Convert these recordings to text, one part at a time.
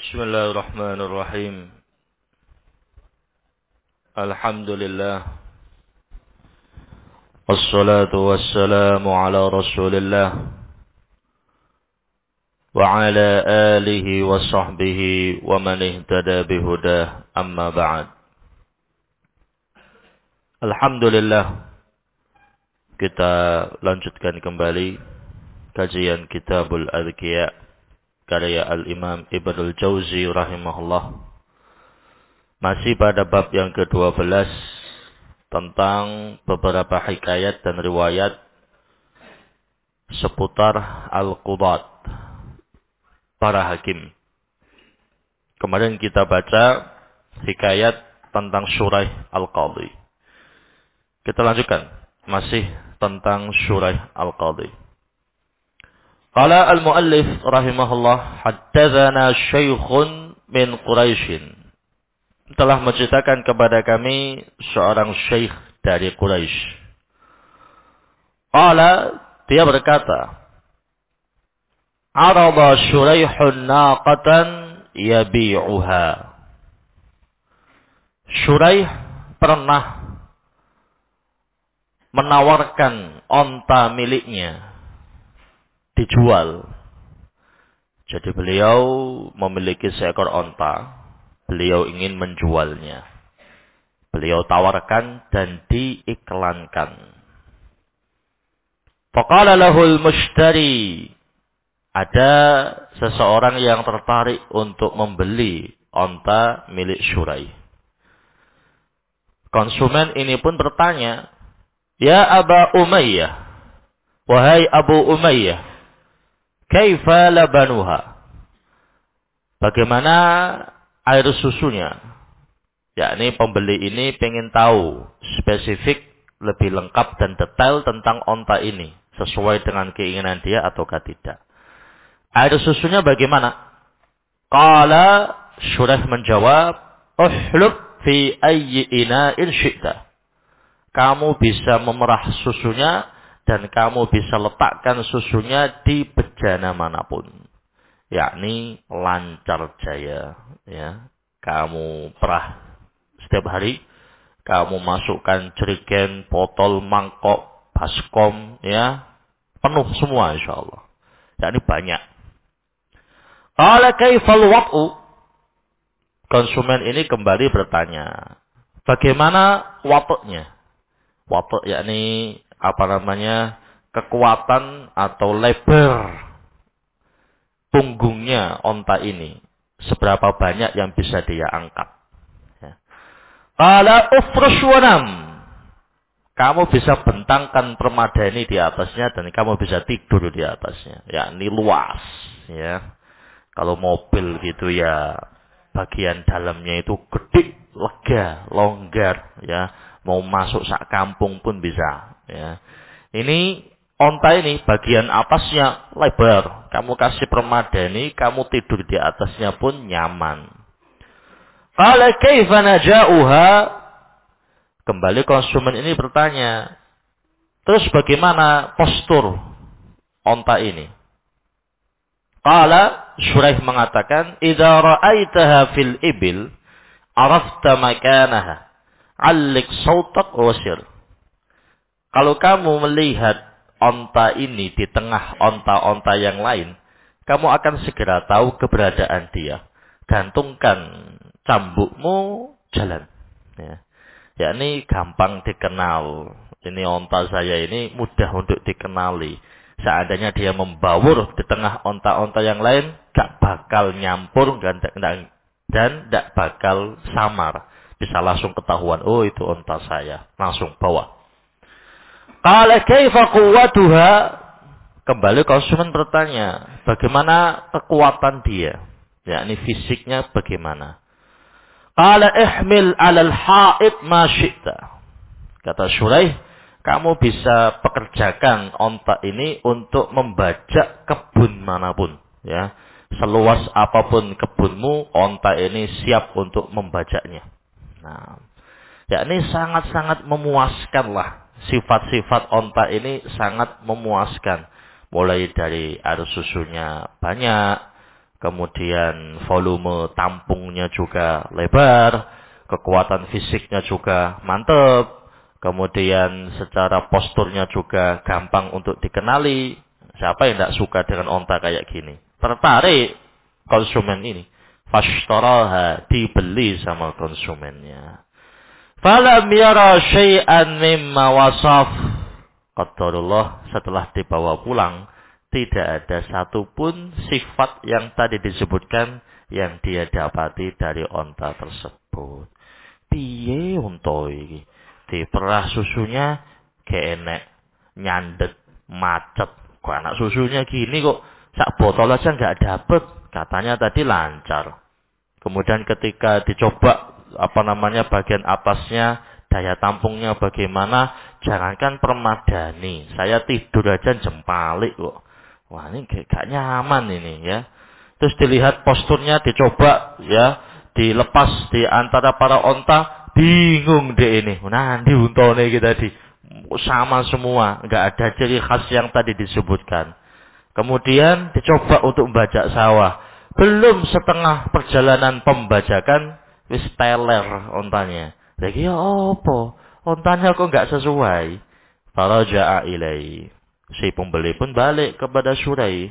Bismillahirrahmanirrahim. Alhamdulillah. Wassalatu wassalamu ala Rasulillah wa ala alihi wa sahbihi wa man ihtada bihudah, amma ba'd. Alhamdulillah, kita lanjutkan kembali kajian Kitabul Adhkiya karya Al-Imam Ibnul Jauzi rahimahullah. Masih pada bab yang ke-12 tentang beberapa hikayat dan riwayat seputar al-qudat, para hakim. Kemarin kita baca hikayat tentang Shuraih al-Qadhi. Kita lanjutkan, masih tentang Shuraih al-Qadhi. Qala al-muallif rahimahullah, haddatsana syaikhun min Quraisyin. Telah menceritakan kepada kami seorang syekh dari Quraisy. Qala, dia berkata, arada Shuraihun naqatan yabi'uha. Shuraih pernah menawarkan onta miliknya dijual. Jadi beliau memiliki seekor onta, beliau ingin menjualnya. Beliau tawarkan dan diiklankan. Faqala lahul mushtari, ada seseorang yang tertarik untuk membeli onta milik Shuraih. Konsumen ini pun bertanya, ya Aba Umayyah, wahai Abu Umayyah, kaifa labanuha, bagaimana air susunya? Yakni pembeli ini pengen tahu spesifik, lebih lengkap dan detail tentang onta ini, sesuai dengan keinginan dia ataukah tidak. Air susunya bagaimana? Qala, Shuraih menjawab, uhlub fi ayyi ina'in syi'ta. Kamu bisa memerah susunya dan kamu bisa letakkan susunya di bejana manapun. Yakni lancar jaya. Ya. Kamu perah setiap hari. Kamu masukkan jerigen, botol, mangkok, baskom. Ya. Penuh semua insyaAllah. Yakni banyak. Qala kaifal wat'u. Konsumen ini kembali bertanya, bagaimana wat'nya? Watuk yakni kekuatan atau lebar punggungnya onta ini, seberapa banyak yang bisa dia angkat. Qala ufrush wa nam, kamu bisa bentangkan permadani di atasnya dan kamu bisa tidur di atasnya, yakni luas. Ya, kalau mobil gitu ya, bagian dalamnya itu gede, lega, longgar. Ya, mau masuk sak kampung pun bisa. Ya. Ini onta ini bagian atasnya lebar. Kamu kasih permadani, kamu tidur di atasnya pun nyaman. Qala kaifa naja'uha? Kembali konsumen ini bertanya, terus bagaimana postur onta ini? Qala, Shuraih mengatakan, idza ra'aitaha fil ibil arafta makanaha. Alik sautak wasir. Kalau kamu melihat onta ini di tengah onta-onta yang lain, kamu akan segera tahu keberadaan dia. Gantungkan cambukmu, jalan. Ya. Yakni gampang dikenal. Ini onta saya ini mudah untuk dikenali. Seandainya dia membawur di tengah onta-onta yang lain, gak bakal nyampur dan gak bakal samar. Bisa langsung ketahuan, oh itu onta saya. Langsung bawa. Qala kaifa quwwatuha? Kembali konsumen bertanya, bagaimana kekuatan dia? Yakni fisiknya bagaimana? Qala ihmil 'alal ha'id ma syi'ta. Kata Shuraih, kamu bisa pekerjakan onta ini untuk membajak kebun manapun. Ya, seluas apapun kebunmu, onta ini siap untuk membajaknya. Nah, yakni sangat-sangat memuaskan lah. Sifat-sifat onta ini sangat memuaskan. Mulai dari air susunya banyak, kemudian volume tampungnya juga lebar, kekuatan fisiknya juga mantap, kemudian secara posturnya juga gampang untuk dikenali. Siapa yang tidak suka dengan onta kayak gini? Tertarik konsumen ini. Fashtaraha, dibeli sama konsumennya. Falam yara syai'an mimma wasaf. Qadarullah, setelah dibawa pulang, tidak ada satupun sifat yang tadi disebutkan yang dia dapati dari onta tersebut. Piye unta iki? Diperah susunya keenek, nyandet, macet. Kok anak susunya gini kok sak botol aja nggak dapet. Katanya tadi lancar. Kemudian ketika dicoba bagian atasnya, daya tampungnya bagaimana, jangankan permadani, saya tidur aja jempalik kok. Wah, ini gak nyaman ini ya. Terus dilihat posturnya, dicoba ya, dilepas di antara para onta, bingung deh ini. Nah, di untone kita sama semua, nggak ada ciri khas yang tadi disebutkan. Kemudian dicoba untuk membajak sawah. Belum setengah perjalanan pembajakan, wis teler ontanya. Lagi ya apa? Ontanya kok nggak sesuai. Faraja'a ilai. Si pembeli pun balik kepada Syuraih.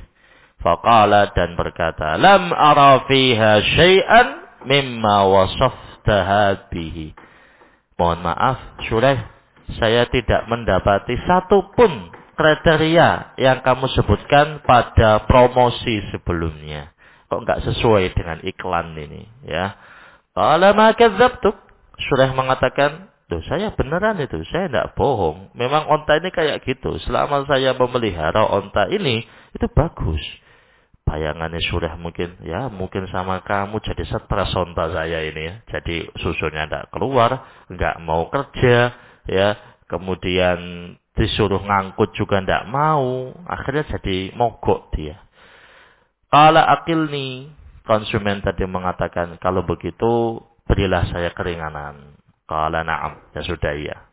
Faqala, dan berkata, lam ara fiha syai'an mimma wasaftaha bihi. Mohon maaf, Syuraih, saya tidak mendapati satupun kriteria yang kamu sebutkan pada promosi sebelumnya. Kok nggak sesuai dengan iklan ini, ya? Qala ma kadzabtuk. Syuraih mengatakan, "Loh, saya beneran itu, saya tidak bohong. Memang onta ini kayak gitu. Selama saya memelihara onta ini, itu bagus." Bayangannya Syuraih mungkin sama kamu jadi stres onta saya ini ya. Jadi susunya tidak keluar, nggak mau kerja, ya. Kemudian disuruh ngangkut juga tidak mau. Akhirnya jadi mogok dia. Qala aqilni. Konsumen tadi mengatakan, kalau begitu berilah saya keringanan. Qala na'am. Ya sudah, iya.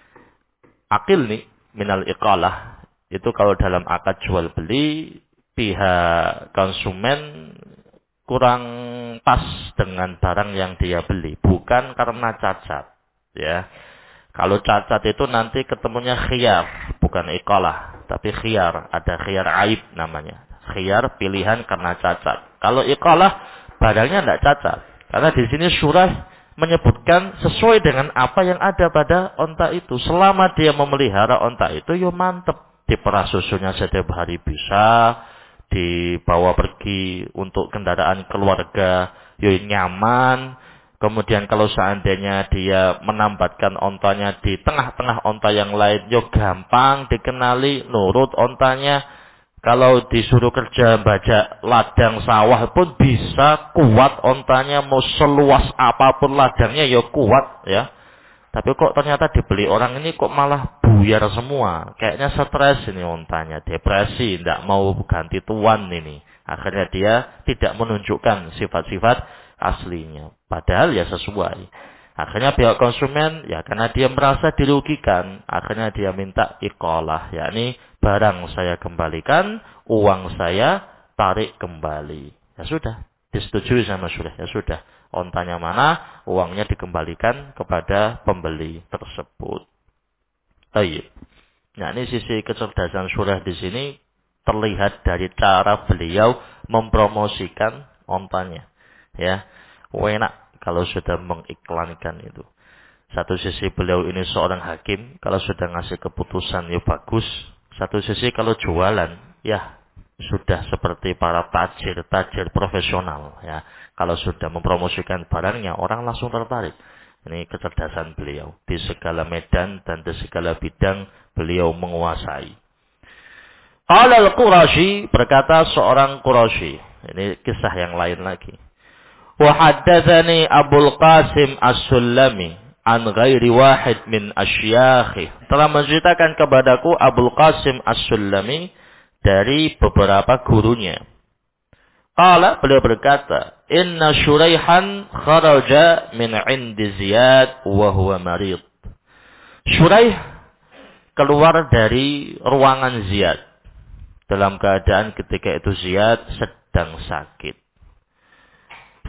Aqilni minal iqalah. Itu kalau dalam akad jual beli, pihak konsumen kurang pas dengan barang yang dia beli. Bukan karena cacat. Ya. Kalau cacat itu nanti ketemunya khiyar. Bukan iqalah. Tapi khiyar. Ada khiyar aib namanya. Khiyar pilihan karena cacat. Kalau iqalah barangnya tidak cacat. Karena di sini Syuraih menyebutkan sesuai dengan apa yang ada pada onta itu. Selama dia memelihara onta itu, yo mantep. Diperah susunya setiap hari bisa, dibawa pergi untuk kendaraan keluarga, yo nyaman. Kemudian kalau seandainya dia menambatkan ontanya di tengah-tengah onta yang lain, yo gampang dikenali, nurut ontanya. Kalau disuruh kerja bajak ladang sawah pun bisa, kuat ontanya, mau seluas apapun ladangnya ya kuat ya. Tapi kok ternyata dibeli orang ini kok malah buyar semua. Kayaknya stres ini ontanya, depresi, tidak mau ganti tuan ini. Akhirnya dia tidak menunjukkan sifat-sifat aslinya. Padahal ya sesuai. Akhirnya pihak konsumen, ya karena dia merasa dirugikan, akhirnya dia minta iqalah, yakni barang saya kembalikan, uang saya tarik kembali. Ya sudah, disetujui sama Syuraih. Ya sudah, ontanya mana, uangnya dikembalikan kepada pembeli tersebut. Baik. Nah, ini sisi kecerdasan Syuraih di sini terlihat dari cara beliau mempromosikan ontanya. Ya, enak kalau sudah mengiklankan itu. Satu sisi beliau ini seorang hakim, kalau sudah ngasih keputusan ya bagus. Satu sisi kalau jualan, ya sudah seperti para tajir profesional ya. Kalau sudah mempromosikan barangnya, orang langsung tertarik. Ini kecerdasan beliau. Di segala medan dan di segala bidang beliau menguasai. Qala al-Qurashi, berkata seorang Qurashi. Ini kisah yang lain lagi. Wa haddatsani Abul Qasim As-Sullami an ghairi wahid min asyakhi. Telah menceritakan kepadaku Abul Qasim As-Sullami dari beberapa gurunya. Qala, beliau berkata, inna Syuraihan kharaja min indi Ziyad wa huwa marid. Syuraih keluar dari ruangan Ziyad dalam keadaan ketika itu Ziyad sedang sakit.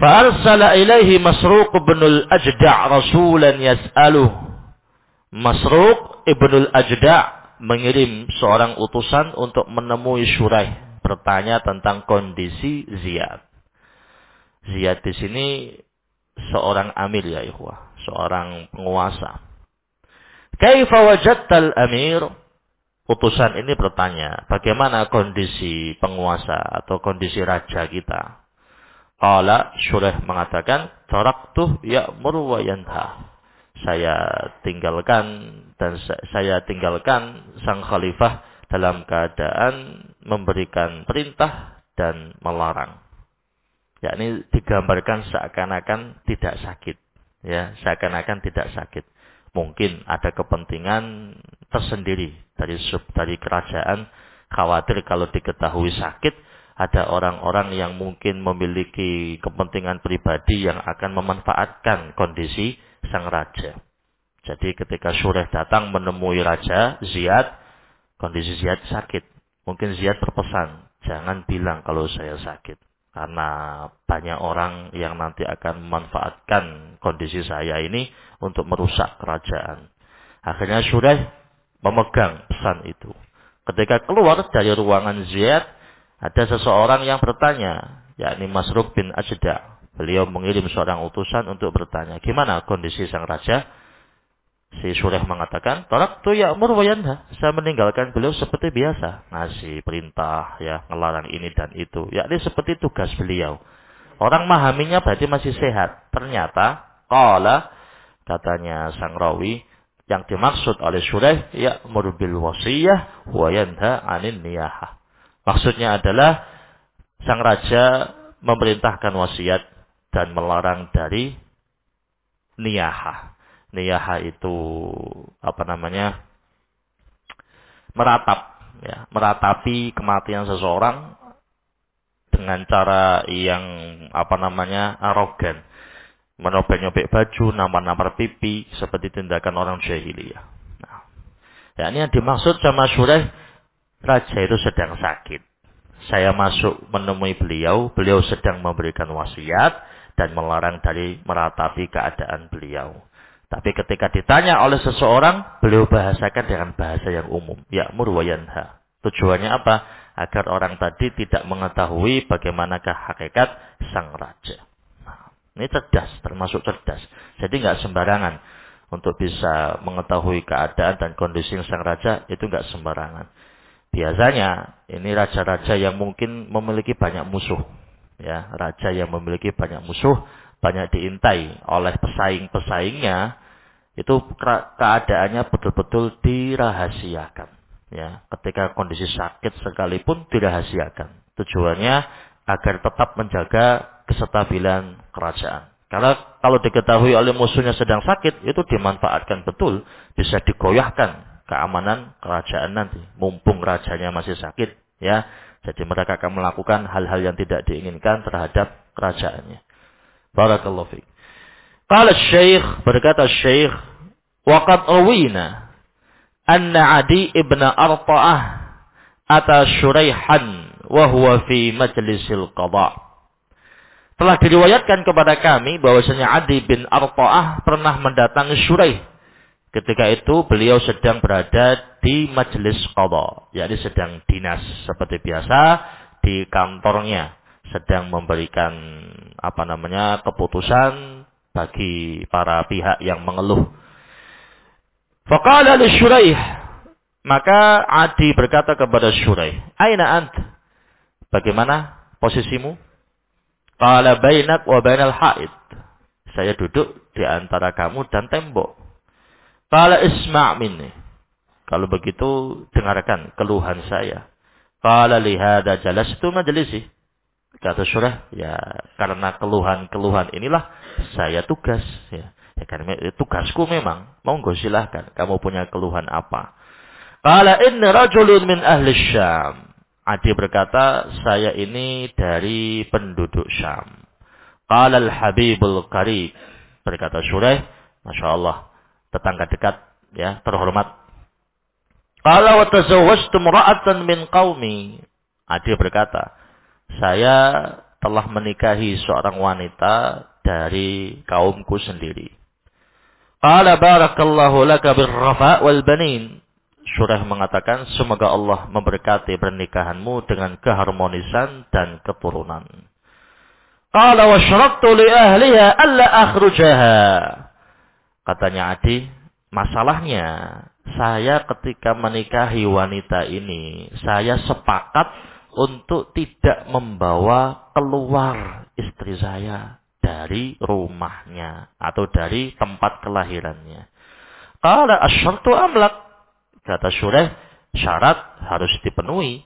Fa'arsala ilaihi Masruq bin al-Ajda' rasulan yas'aluh. Masruq ibn al-Ajda' mengirim seorang utusan untuk menemui Shuraih, bertanya tentang kondisi Ziyad. Ziyad di sini seorang amir ya ikhwah, seorang penguasa. Kaifa wajadtal amir? Utusan ini bertanya, bagaimana kondisi penguasa atau kondisi raja kita? Qala, Shuraih mengatakan, taraktuh ya'mur wa yanha. Saya tinggalkan sang khalifah dalam keadaan memberikan perintah dan melarang. Yakni digambarkan seakan-akan tidak sakit, ya, seakan-akan tidak sakit. Mungkin ada kepentingan tersendiri dari kerajaan, khawatir kalau diketahui sakit ada orang-orang yang mungkin memiliki kepentingan pribadi yang akan memanfaatkan kondisi sang raja. Jadi ketika Shuraih datang menemui Raja Ziyad, kondisi Ziyad sakit. Mungkin Ziyad berpesan, jangan bilang kalau saya sakit. Karena banyak orang yang nanti akan memanfaatkan kondisi saya ini untuk merusak kerajaan. Akhirnya Shuraih memegang pesan itu. Ketika keluar dari ruangan Ziyad, ada seseorang yang bertanya, yakni Masruq bin Ajda'. Beliau mengirim seorang utusan untuk bertanya, gimana kondisi sang raja? Si Shuraih mengatakan, taraktu ya'mur wa yanha. Saya meninggalkan beliau seperti biasa, ngasih perintah, ya, ngelarang ini dan itu. Yakni seperti tugas beliau. Orang memahaminya berarti masih sehat. Ternyata, qala, katanya sang rawi, yang dimaksud oleh Shuraih, ya'mur bil wasiyah wa yanha 'anil niyahah. Maksudnya adalah sang raja memerintahkan wasiat dan melarang dari niyahah. Niyahah itu meratap, ya, meratapi kematian seseorang dengan cara yang arogan, menobek-nyobek baju, nampar-nampar pipi seperti tindakan orang jahiliyah. Nah, ya, ini yang dimaksud sama Shuraih. Raja itu sedang sakit. Saya masuk menemui beliau. Beliau sedang memberikan wasiat dan melarang dari meratapi keadaan beliau. Tapi ketika ditanya oleh seseorang, beliau bahasakan dengan bahasa yang umum. Ya'mur wa yanha. Tujuannya apa? Agar orang tadi tidak mengetahui bagaimanakah hakikat sang raja. Nah, ini cerdas, termasuk cerdas. Jadi nggak sembarangan. Untuk bisa mengetahui keadaan dan kondisi sang raja, itu nggak sembarangan. Biasanya ini raja-raja yang mungkin memiliki banyak musuh, ya, raja yang memiliki banyak musuh, banyak diintai oleh pesaing-pesaingnya, itu keadaannya betul-betul dirahasiakan, ya. Ketika kondisi sakit sekalipun dirahasiakan. Tujuannya agar tetap menjaga kestabilan kerajaan. Karena kalau diketahui oleh musuhnya sedang sakit, itu dimanfaatkan betul, bisa digoyahkan keamanan kerajaan nanti, mumpung rajanya masih sakit, ya. Jadi mereka akan melakukan hal-hal yang tidak diinginkan terhadap kerajaannya. Barakallahu fiik. Qala Syekh, berkata Syekh, wa qad rawina anna Adi ibn Arta'ah ata Shuraihan wa huwa fi majlisil qada'. Telah diriwayatkan kepada kami bahwasanya Adi bin Arta'ah pernah mendatangi Shuraih. Ketika itu beliau sedang berada di majelis qadha, yakni sedang dinas seperti biasa di kantornya, sedang memberikan keputusan bagi para pihak yang mengeluh. Faqala li Shuraih, maka Adi berkata kepada Shuraih, "Aina ant?" Bagaimana posisimu? Qala bainak wa bainal haid. Saya duduk di antara kamu dan tembok. Qala isma' minni. Kalau begitu dengarkan keluhan saya. Qala li hadza jalastu majlisi. Kata Shuraih, ya karena keluhan-keluhan inilah saya tugas, ya. Ya karena tugasku memang. Monggo silahkan. Kamu punya keluhan apa? Qala inni rajulun min ahli Syam. Adi berkata, saya ini dari penduduk Syam. Qala al-habibul qarib. Berkata Shuraih, Masya Allah, tetangga dekat, ya, terhormat. Qala wa tazawwajtu imra'atan min qaumi. Adi berkata, saya telah menikahi seorang wanita dari kaumku sendiri. Qala barakallahu laka birrafa wal banin. Surah mengatakan, semoga Allah memberkati pernikahanmu dengan keharmonisan dan keturunan. Qala wa syarattu li ahliha alla akhrujaha. Katanya Adi, masalahnya saya ketika menikahi wanita ini, saya sepakat untuk tidak membawa keluar istri saya dari rumahnya atau dari tempat kelahirannya. Qala asyartu amlak. Kata Surah, syarat harus dipenuhi.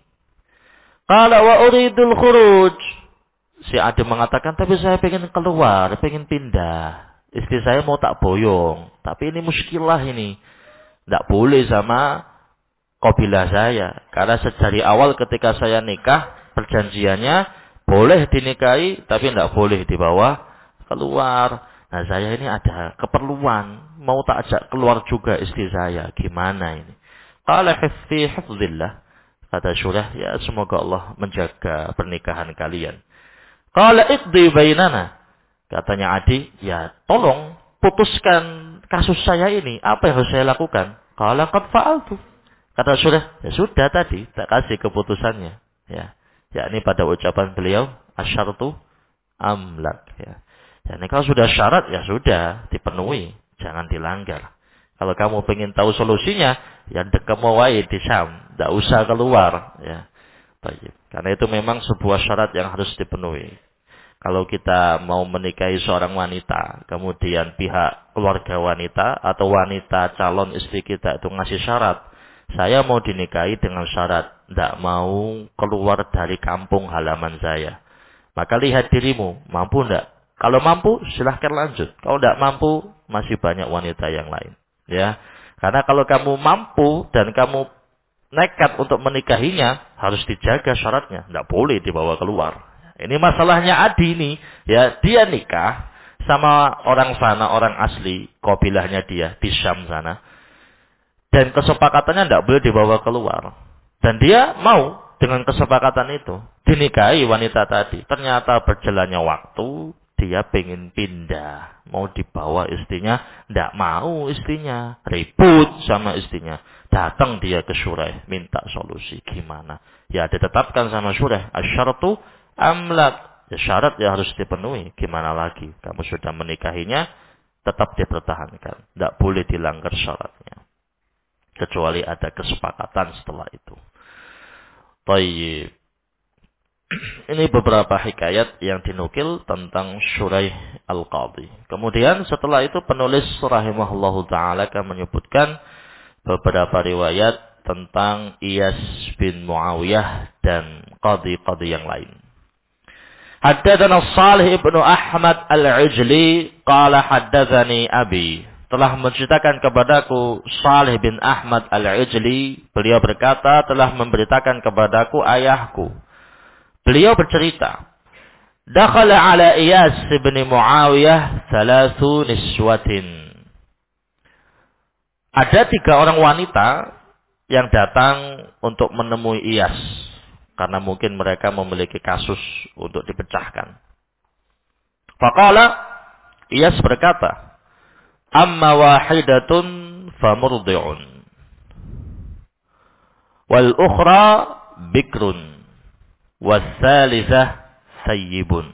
Qala wa uridul khuruj. Si Adi mengatakan, tapi saya pengen keluar, pengen pindah. Istri saya mau tak boyong. Tapi ini muskilah ini. Tidak boleh sama kabilah saya. Karena dari awal ketika saya nikah, perjanjiannya boleh dinikahi, tapi tidak boleh dibawa keluar. Nah saya ini ada keperluan. Mau tak ajak keluar juga istri saya. Gimana ini? Qala hifzi hifzillah. Kata Surah, ya semoga Allah menjaga pernikahan kalian. Qala iqdi bainana. Katanya Adi, ya tolong putuskan kasus saya ini. Apa yang harus saya lakukan? Qala qad fa'altu. Kata Surah, ya sudah tadi, tak kasih keputusannya. Ya, ini pada ucapan beliau, asyartu amlak. Ya, ini kalau sudah syarat, ya sudah, dipenuhi. Jangan dilanggar. Kalau kamu ingin tahu solusinya, ya dekemu wae di Syam. Tidak usah keluar. Ya. Baik. Karena itu memang sebuah syarat yang harus dipenuhi. Kalau kita mau menikahi seorang wanita, kemudian pihak keluarga wanita atau wanita calon istri kita itu ngasih syarat. Saya mau dinikahi dengan syarat, tidak mau keluar dari kampung halaman saya. Maka lihat dirimu, mampu tidak? Kalau mampu, silahkan lanjut. Kalau tidak mampu, masih banyak wanita yang lain. Ya, karena kalau kamu mampu dan kamu nekat untuk menikahinya, harus dijaga syaratnya, tidak boleh dibawa keluar. Ini masalahnya Adi ini, ya dia nikah sama orang sana, orang asli, kabilahnya dia di Syam sana, dan kesepakatannya tidak boleh dibawa keluar. Dan dia mau dengan kesepakatan itu dinikahi wanita tadi. Ternyata berjalannya waktu, dia pengen pindah, mau dibawa istrinya, tidak mau istrinya, ribut sama istrinya. Datang dia ke Surah, minta solusi gimana? Ya ditetapkan sama Surah, asyartu amlak. Ya, syarat ya harus dipenuhi. Gimana lagi? Kamu sudah menikahinya, tetap dipertahankan. Tidak boleh dilanggar syaratnya. Kecuali ada kesepakatan setelah itu. Baik. Ini beberapa hikayat yang dinukil tentang Shuraih Al-Qadhi. Kemudian setelah itu penulis rahimahullahu ta'ala akan menyebutkan beberapa riwayat tentang Iyas bin Muawiyah dan qadhi-qadhi yang lain. Haddatsana Shalih ibnu Ahmad Al-Ijli qala haddatsani abi. Telah menceritakan kepadaku Shalih bin Ahmad Al-Ijli, beliau berkata telah memberitakan kepadaku ayahku. Beliau bercerita, dakhala ala Iyas bin Muawiyah thalathu niswatin. Ada 3 orang wanita yang datang untuk menemui Iyas. Karena mungkin mereka memiliki kasus untuk dipecahkan. Faqala, Iyas berkata, amma wahidatun famurdi'un. Wal ukhra bikrun. Wasalisah sayyibun.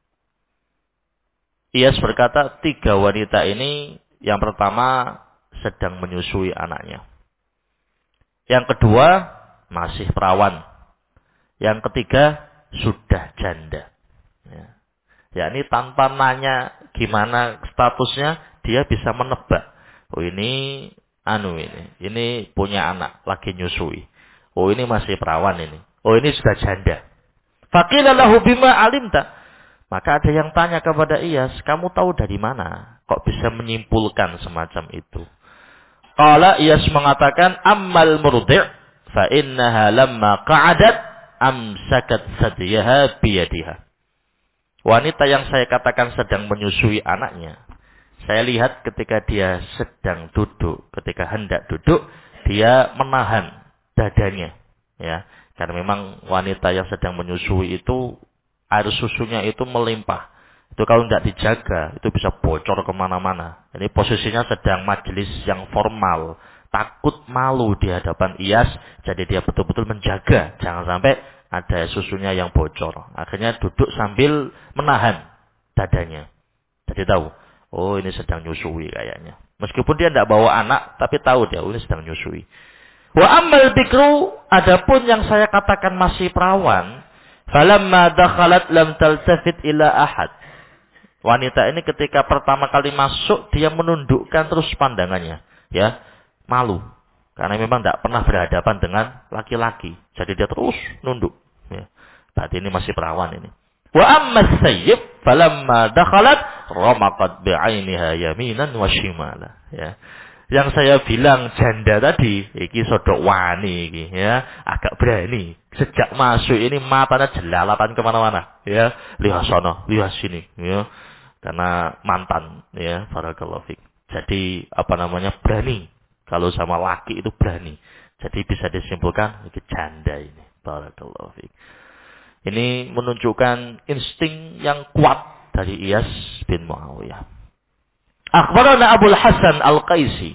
Iyas berkata 3 wanita ini yang pertama sedang menyusui anaknya. Yang kedua masih perawan. Yang ketiga sudah janda. Ya, ini tanpa nanya gimana statusnya dia bisa menebak. Oh ini ini punya anak lagi nyusui. Oh ini masih perawan ini. Oh ini sudah janda. Faqila lahu bima alimta. Maka ada yang tanya kepada Iyas, kamu tahu dari mana? Kok bisa menyimpulkan semacam itu? Qala Iyas mengatakan, ammal murdi' fa innaha lamma qa'adat amsakat sadiyaha biyadiha. Wanita yang saya katakan sedang menyusui anaknya, saya lihat ketika dia sedang duduk, ketika hendak duduk, dia menahan dadanya, ya. Karena memang wanita yang sedang menyusui itu Air susunya itu melimpah. Itu kalau tidak dijaga, itu bisa bocor kemana-mana. Ini posisinya sedang majelis yang formal. Takut malu di hadapan Iyas, jadi dia betul-betul menjaga. Jangan sampai ada susunya yang bocor. Akhirnya duduk sambil menahan dadanya. Jadi tahu, oh ini sedang nyusui kayaknya. Meskipun dia tidak bawa anak, tapi tahu dia, oh ini sedang nyusui. Wa ammal bikru, adapun yang saya katakan masih perawan, falamma dakhalat lam taltafit ila ahad. Wanita ini ketika pertama kali masuk, dia menundukkan terus pandangannya. Ya, malu. Karena memang tidak pernah berhadapan dengan laki-laki. Jadi dia terus nunduk. Ya. Berarti ini masih perawan ini. Wa amma sayyib, falamma dakhalat, ramaqat bi'ainiha yaminan wa shimala. Ya. Yang saya bilang janda tadi, iki sodok wani iki, ya, agak berani. Sejak masuk ini matanya jelalatan kemana-mana, ya, lihat sana, lihat sini, ya, karena mantan, ya, barakallahu fik. Jadi berani. Kalau sama laki itu berani. Jadi bisa disimpulkan iki janda ini, barakallahu fik. Ini menunjukkan insting yang kuat dari Iyas bin Muawiyah. Akhbarana Abul Hasan Al-Qaisi.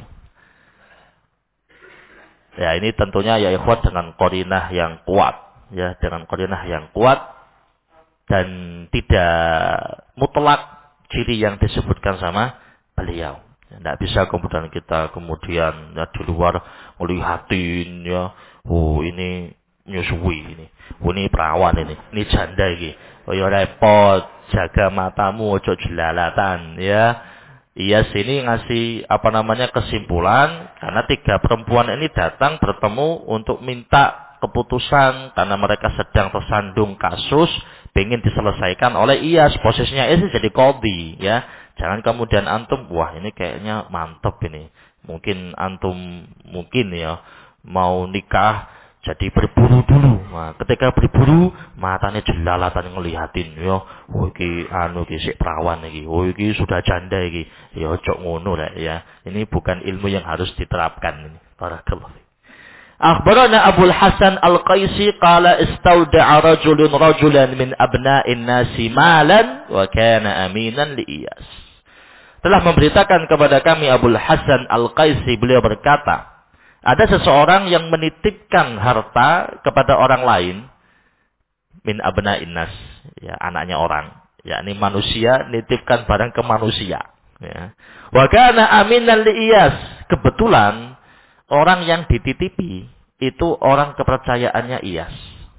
Ya, ini tentunya ya ikhwat dengan qarinah yang kuat, ya, dengan qarinah yang kuat dan tidak mutlak ciri yang disebutkan sama beliau. Tidak bisa kemudian kita ya di luar melihatin, ya, oh ini nyusui ini, oh ini perawan ini janda ini. Oh ya repot, jaga matamu ojo jelalatan, ya. Iyas ini ngasih kesimpulan karena 3 perempuan ini datang bertemu untuk minta keputusan karena mereka sedang tersandung kasus pengen diselesaikan oleh Iyas. Posisinya Iyas jadi qadhi, ya. Jangan kemudian antum, wah ini kayaknya mantep ini. Mungkin antum ya mau nikah jadi berburu dulu. Nah, ketika berburu, matanya jelalatan ngelihatin, ya. Oh iki sik perawan iki. Oh iki sudah janda iki. Ya ojo ngono rek, ya. Ini bukan ilmu yang harus diterapkan ini. Barakallahu. Akhbarana Abul Hasan Al-Qaisi qala istauda'a rajulan min abna'in nasi malan wa kana aminan li Iyas. Telah memberitakan kepada kami Abul Hasan Al-Qaisi, beliau berkata, ada seseorang yang menitipkan harta kepada orang lain, min abna'in nas, ya, anaknya orang, yakni manusia nitipkan barang ke manusia, ya. Wa kana aminan li Iyas, kebetulan orang yang dititipi itu orang kepercayaannya Iyas.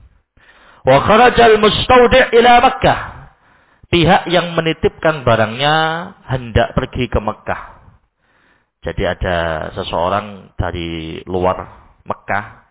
Wa kharajal mustawdi' ila Makkah, pihak yang menitipkan barangnya hendak pergi ke Mekah. Jadi ada seseorang dari luar Mekah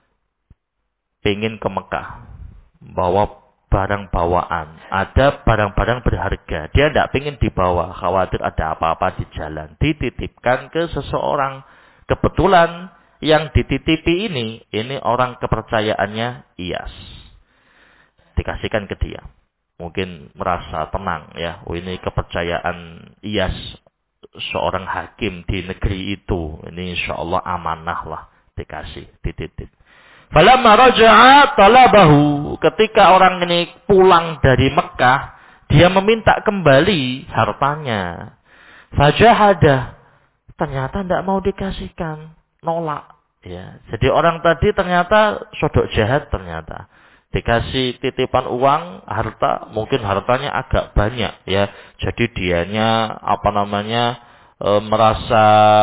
ingin ke Mekah, bawa barang bawaan, ada barang-barang berharga. Dia tidak ingin dibawa, khawatir ada apa-apa di jalan. Dititipkan ke seseorang. Kebetulan yang dititipi ini orang kepercayaannya Iyas. Dikasihkan ke dia. Mungkin merasa tenang, ya. Oh ini kepercayaan Iyas, seorang hakim di negeri itu. Ini insyaallah amanah lah, dikasih, dititip. Falamma raja'a talabahu, ketika orang ini pulang dari Mekah, dia meminta kembali hartanya. Fajahada, ternyata tidak mau dikasihkan, nolak, ya. Jadi orang tadi ternyata sodok jahat, ternyata dikasih titipan uang, harta, mungkin hartanya agak banyak, ya. Jadi dianya merasa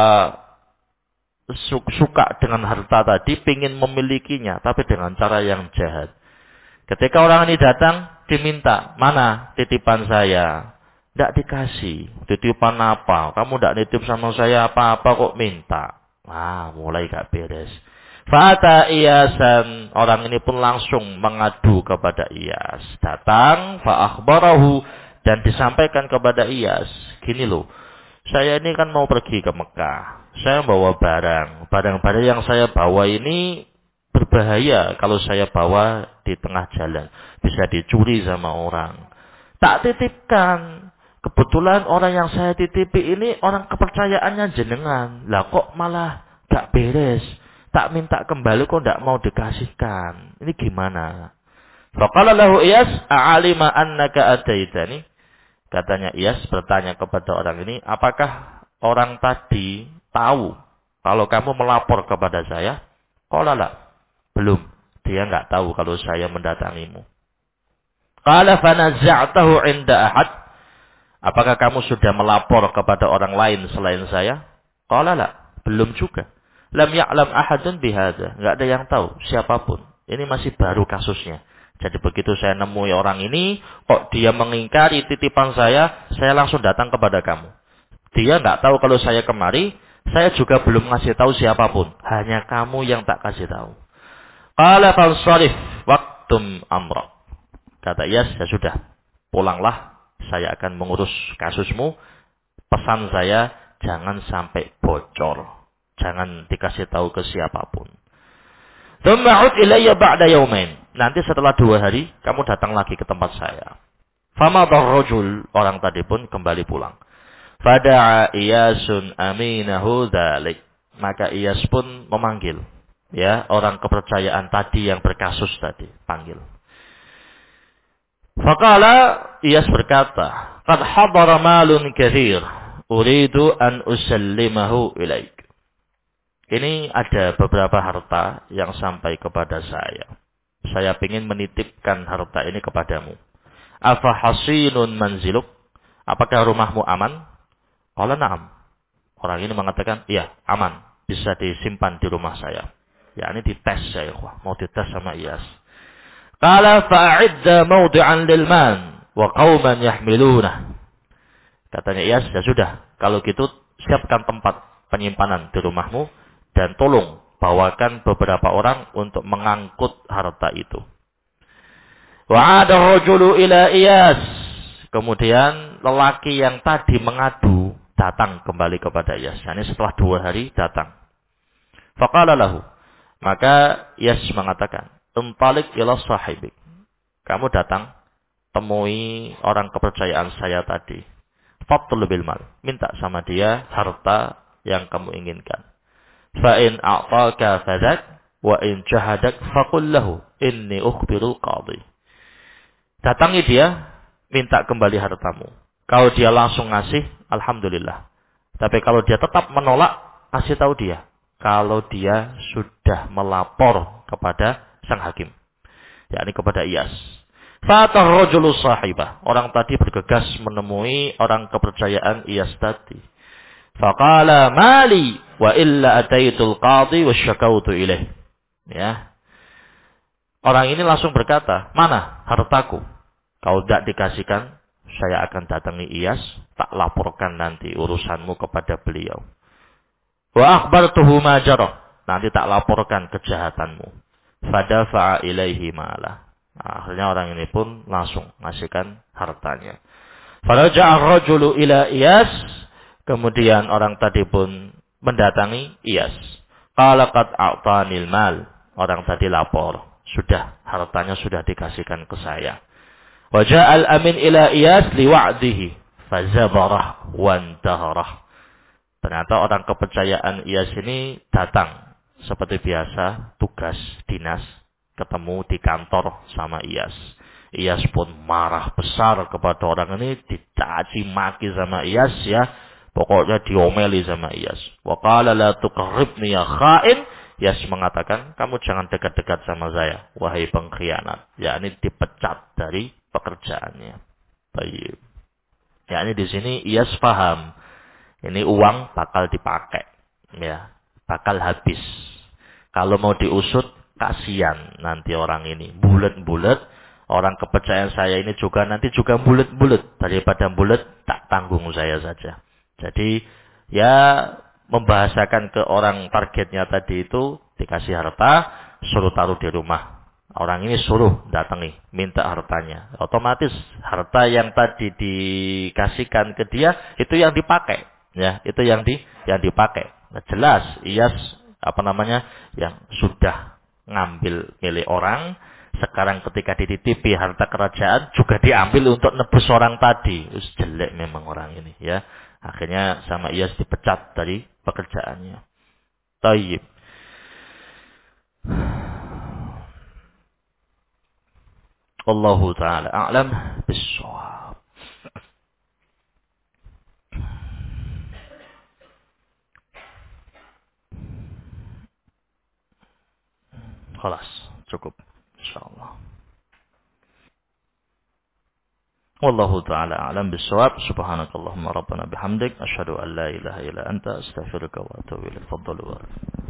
suka dengan harta tadi, pingin memilikinya, tapi dengan cara yang jahat. Ketika orang ini datang, diminta, mana titipan saya? Tidak dikasih. Titipan apa? Kamu tidak nitip sama saya apa-apa kok minta. Mulai gak beres. Fa'ata Iyasan, orang ini pun langsung mengadu kepada Iyas. Datang, fa'akhbarahu, dan disampaikan kepada Iyas. Gini loh, saya ini kan mau pergi ke Mekah. Saya bawa barang. Barang-barang yang saya bawa ini berbahaya kalau saya bawa di tengah jalan. Bisa dicuri sama orang. Tak titipkan. Kebetulan orang yang saya titipi ini orang kepercayaannya jenengan. Lah kok malah gak beres. Tak minta kembali kok tidak mau dikasihkan. Ini gimana? Faqala lahu Iyas, a'alima annaka ataitani. Katanya Iyas bertanya kepada orang ini, apakah orang tadi tahu kalau kamu melapor kepada saya? Qala la. Belum. Dia enggak tahu kalau saya mendatangimu. Qala fanaza'tahu 'inda ahad. Apakah kamu sudah melapor kepada orang lain selain saya? Qala la. Belum juga. Lam ya'lam ahadun bihadza. Enggak ada yang tahu siapapun. Ini masih baru kasusnya. Jadi begitu saya nemui orang ini, kok dia mengingkari titipan saya langsung datang kepada kamu. Dia enggak tahu kalau saya kemari, saya juga belum ngasih tahu siapapun. Hanya kamu yang tak kasih tahu. Qala fansarif waqtum amra. Kata Iyas, ya sudah, pulanglah, saya akan mengurus kasusmu. Pesan saya, jangan sampai bocor. Jangan dikasih tahu ke siapapun. Tsumma 'ud ilayya ba'da yawmain. Nanti setelah 2 hari, kamu datang lagi ke tempat saya. Famadar rajul, orang tadi pun kembali pulang. Fada'a Iyasun aminahu dzalik. Maka Iyas pun memanggil, ya, orang kepercayaan tadi yang berkasus tadi, panggil. Faqala, Iyas berkata, qad hadara malun katsir, uridu an usallimahu ilaik. Ini ada beberapa harta yang sampai kepada saya. Saya ingin menitipkan harta ini kepadamu. Afa hasinun manziluk? Apakah rumahmu aman? Qala na'am. Orang ini mengatakan, iya, aman. Bisa disimpan di rumah saya. Ya, ini dites ya, mau dites sama Iyas. Qala fa'idda mawdi'an lil man wa qauman yahmiluna. Katanya Iyas, ya sudah, kalau gitu siapkan tempat penyimpanan di rumahmu dan tolong bawakan beberapa orang untuk mengangkut harta itu. Wa'ada rajulu ila Iyas. Kemudian lelaki yang tadi mengadu datang kembali kepada Iyas. Yani setelah 2 hari datang. Faqala lahu. Maka Iyas mengatakan, "Intalik ila sahibik." Kamu datang temui orang kepercayaan saya tadi. Fatlub bil mal. Minta sama dia harta yang kamu inginkan. Fa in a'taka fadak wa in jahadak faqul lahu inni ukhbirul qadhi. Datangi dia, minta kembali hartamu. Kalau dia langsung ngasih, alhamdulillah. Tapi kalau dia tetap menolak, kasih tahu dia. Kalau dia sudah melapor kepada sang hakim. Yakni kepada Iyas. Fatah rajulu sahibah. Orang tadi bergegas menemui orang kepercayaan Iyas tadi. Faqala mali wa illa ataitul qadhi wa syakautu ilaih. Ya. Orang ini langsung berkata, mana hartaku? Kalau tidak dikasihkan, saya akan datangi Iyas, tak laporkan nanti urusanmu kepada beliau. Wa akhbartuhu ma jarah. Nanti tak laporkan kejahatanmu. Fadafa'a ilaihi ma'ala. Akhirnya orang ini pun langsung ngasihkan hartanya. Faraja'a rajulu ila Iyas. Kemudian orang tadi pun mendatangi Iyas. Qala qad a'tanil mal. Orang tadi lapor. Sudah, hartanya sudah dikasihkan ke saya. Wa ja'al amin ila Iyas liwa'dihi. Fazabarah wantaharah. Ternyata orang kepercayaan Iyas ini datang. Seperti biasa, tugas dinas. Ketemu di kantor sama Iyas. Iyas pun marah besar kepada orang ini. Dicaci maki sama Iyas ya. Pokoknya diomeli sama Iyas. Wa qala la tuqarribni ya kha'in. Iyas mengatakan, kamu jangan dekat-dekat sama saya, wahai pengkhianat. Yakni dipecat dari pekerjaannya. Baik. Yakni di sini Iyas paham. Ini uang bakal dipakai. Ya, bakal habis. Kalau mau diusut, kasihan nanti orang ini. Bulet-bulet. Orang kepercayaan saya ini juga nanti juga bulet-bulet. Daripada bulet, tak tanggung saya saja. Jadi ya membahasakan ke orang targetnya tadi itu dikasih harta, suruh taruh di rumah. Orang ini suruh datangi, minta hartanya. Otomatis harta yang tadi dikasihkan ke dia itu yang dipakai, ya, itu yang dipakai. Nah, jelas Iyas yang sudah ngambil milik orang. Sekarang ketika dititipi harta kerajaan juga diambil untuk nebus orang tadi. Terus jelek memang orang ini, ya. Akhirnya sama Iyas dipecat dari pekerjaannya. Tayyib. Wallahu taala a'lam bissawab. Khalas, cukup insyaallah. Wallahu taala a'lam bissawab. Subhanakallahumma rabbana bihamdik asyhadu an la ilaha illa anta astaghfiruka wa atubu ilaik. Fadhalu.